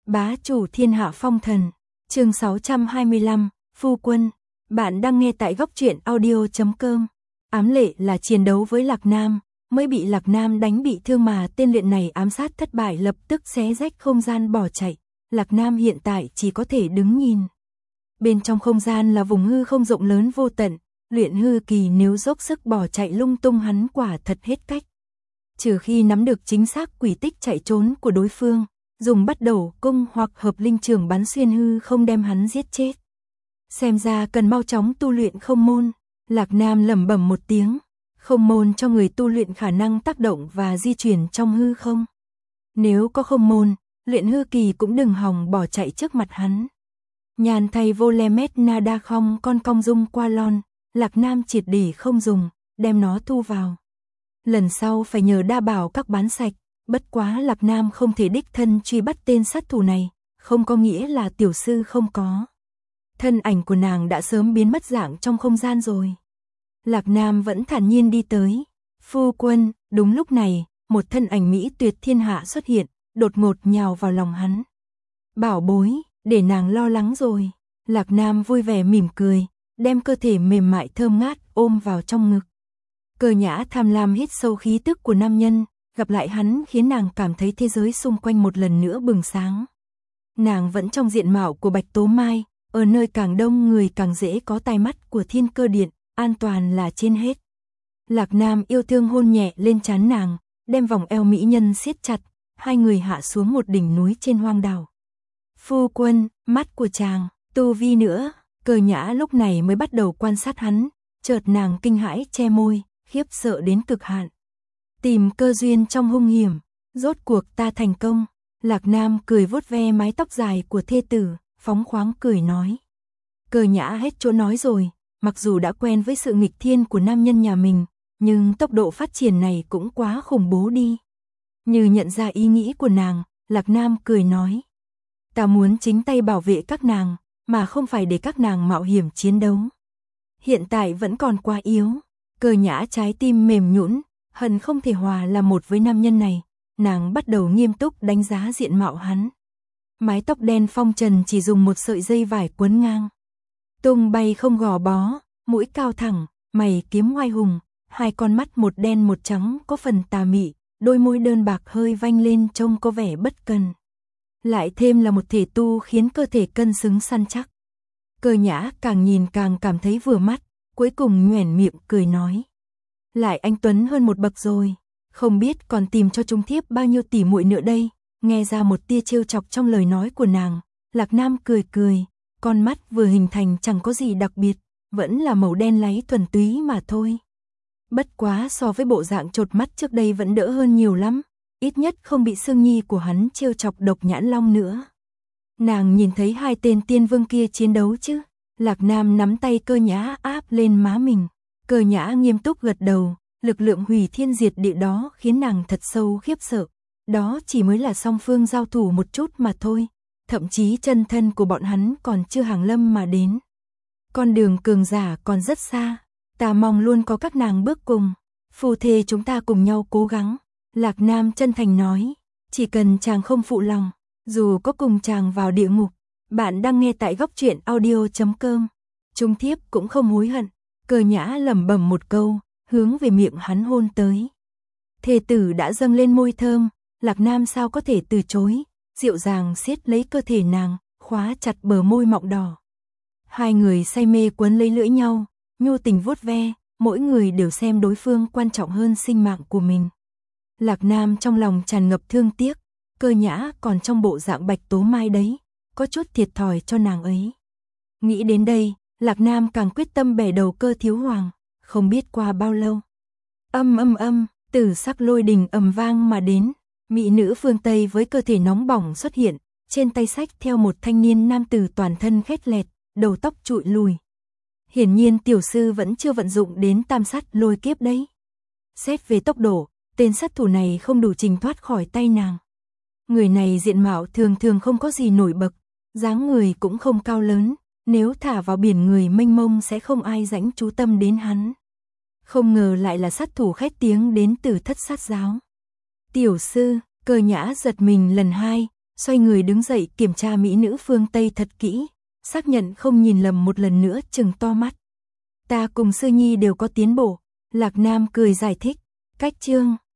Bá chủ thiên hạ phong thần, chương 625, phu quân. Bạn đang nghe tại góc truyện audio.com. Ám lệ là chiến đấu với Lạc Nam, mới bị Lạc Nam đánh bị thương mà tên luyện này ám sát thất bại lập tức xé rách không gian bỏ chạy. Lạc Nam hiện tại chỉ có thể đứng nhìn. Bên trong không gian là vùng hư không rộng lớn vô tận, luyện hư kỳ nếu dốc sức bỏ chạy lung tung hắn quả thật hết cách. Trừ khi nắm được chính xác quỷ tích chạy trốn của đối phương, dùng bắt đầu cung hoặc hợp linh trường bắn xuyên hư không đem hắn giết chết. Xem ra cần mau chóng tu luyện không môn. Lạc Nam lẩm bẩm một tiếng, không môn cho người tu luyện khả năng tác động và di chuyển trong hư không. Nếu có không môn, luyện hư kỳ cũng đừng hòng bỏ chạy trước mặt hắn. Nhàn thay Volemet Nada không con cong dung qua lon, Lạc Nam triệt để không dùng, đem nó thu vào. Lần sau phải nhờ đa bảo các bán sạch, bất quá Lạc Nam không thể đích thân truy bắt tên sát thủ này, không có nghĩa là tiểu sư không có. Thân ảnh của nàng đã sớm biến mất dạng trong không gian rồi. Lạc Nam vẫn thản nhiên đi tới. Phu quân, đúng lúc này, một thân ảnh mỹ tuyệt thiên hạ xuất hiện, đột ngột nhào vào lòng hắn. Bảo bối, để nàng lo lắng rồi. Lạc Nam vui vẻ mỉm cười, đem cơ thể mềm mại thơm ngát ôm vào trong ngực. Cơ Nhã tham lam hít sâu khí tức của nam nhân, gặp lại hắn khiến nàng cảm thấy thế giới xung quanh một lần nữa bừng sáng. Nàng vẫn trong diện mạo của Bạch Tố Mai, ở nơi càng đông người càng dễ có tai mắt của Thiên Cơ Điện, an toàn là trên hết. Lạc Nam yêu thương hôn nhẹ lên trán nàng, đem vòng eo mỹ nhân siết chặt, hai người hạ xuống một đỉnh núi trên hoang đảo. Phu quân, mắt của chàng, tu vi nữa. Cơ Nhã lúc này mới bắt đầu quan sát hắn, chợt nàng kinh hãi che môi, khiếp sợ đến cực hạn. Tìm cơ duyên trong hung hiểm, rốt cuộc ta thành công. Lạc Nam cười vuốt ve mái tóc dài của thê tử, phóng khoáng cười nói. Cơ Nhã hết chỗ nói rồi, mặc dù đã quen với sự nghịch thiên của nam nhân nhà mình, nhưng tốc độ phát triển này cũng quá khủng bố đi. Như nhận ra ý nghĩ của nàng, Lạc Nam cười nói. Ta muốn chính tay bảo vệ các nàng, mà không phải để các nàng mạo hiểm chiến đấu. Hiện tại vẫn còn quá yếu. Cơ Nhã trái tim mềm nhũn, hận không thể hòa là một với nam nhân này. Nàng bắt đầu nghiêm túc đánh giá diện mạo hắn. Mái tóc đen phong trần chỉ dùng một sợi dây vải quấn ngang. Tung bay không gò bó, mũi cao thẳng, mày kiếm oai hùng, hai con mắt một đen một trắng có phần tà mị, đôi môi đơn bạc hơi vanh lên trông có vẻ bất cần. Lại thêm là một thể tu khiến cơ thể cân xứng săn chắc. Cơ Nhã càng nhìn càng cảm thấy vừa mắt, cuối cùng nhoẻn miệng cười nói. Lại anh tuấn hơn một bậc rồi, không biết còn tìm cho chúng thiếp bao nhiêu tỷ muội nữa đây. Nghe ra một tia trêu chọc trong lời nói của nàng, Lạc Nam cười cười, con mắt vừa hình thành chẳng có gì đặc biệt, vẫn là màu đen láy thuần túy mà thôi. Bất quá so với bộ dạng chột mắt trước đây vẫn đỡ hơn nhiều lắm, ít nhất không bị Sương Nhi của hắn trêu chọc Độc Nhãn Long nữa. Nàng nhìn thấy hai tên tiên vương kia chiến đấu chứ? Lạc Nam nắm tay Cơ Nhã áp lên má mình. Cơ Nhã nghiêm túc gật đầu, lực lượng hủy thiên diệt địa đó khiến nàng thật sâu khiếp sợ. Đó chỉ mới là song phương giao thủ một chút mà thôi, thậm chí chân thân của bọn hắn còn chưa hàng lâm mà đến. Con đường cường giả còn rất xa, ta mong luôn có các nàng bước cùng, phu thê chúng ta cùng nhau cố gắng. Lạc Nam chân thành nói, chỉ cần chàng không phụ lòng, dù có cùng chàng vào địa ngục. Bạn đang nghe tại góc truyện audio.com. Trung thiếp cũng không hối hận. Cơ Nhã lẩm bẩm một câu, hướng về miệng hắn hôn tới. Thê tử đã dâng lên môi thơm, Lạc Nam sao có thể từ chối, dịu dàng siết lấy cơ thể nàng, khóa chặt bờ môi mọng đỏ. Hai người say mê quấn lấy lưỡi nhau, nhu tình vuốt ve, mỗi người đều xem đối phương quan trọng hơn sinh mạng của mình. Lạc Nam trong lòng tràn ngập thương tiếc, Cơ Nhã còn trong bộ dạng Bạch Tố Mai đấy, có chút thiệt thòi cho nàng ấy. Nghĩ đến đây, Lạc Nam càng quyết tâm bẻ đầu Cơ thiếu hoàng, không biết qua bao lâu. Tử sắc lôi đình ầm vang mà đến, mỹ nữ phương Tây với cơ thể nóng bỏng xuất hiện, trên tay xách theo một thanh niên nam tử toàn thân khét lẹt, đầu tóc trụi lùi. Hiển nhiên tiểu sư vẫn chưa vận dụng đến tam sát lôi kiếp đấy. Xét về tốc độ, tên sát thủ này không đủ trình thoát khỏi tay nàng. Người này diện mạo thường thường không có gì nổi bật, dáng người cũng không cao lớn, nếu thả vào biển người mênh mông sẽ không ai rãnh chú tâm đến hắn. Không ngờ lại là sát thủ khét tiếng đến từ Thất Sát Giáo. Tiểu sư, Cơ Nhã giật mình lần hai, xoay người đứng dậy kiểm tra mỹ nữ phương Tây thật kỹ, xác nhận không nhìn lầm một lần nữa trừng to mắt. Ta cùng Sư Nhi đều có tiến bộ, Lạc Nam cười giải thích, cách chương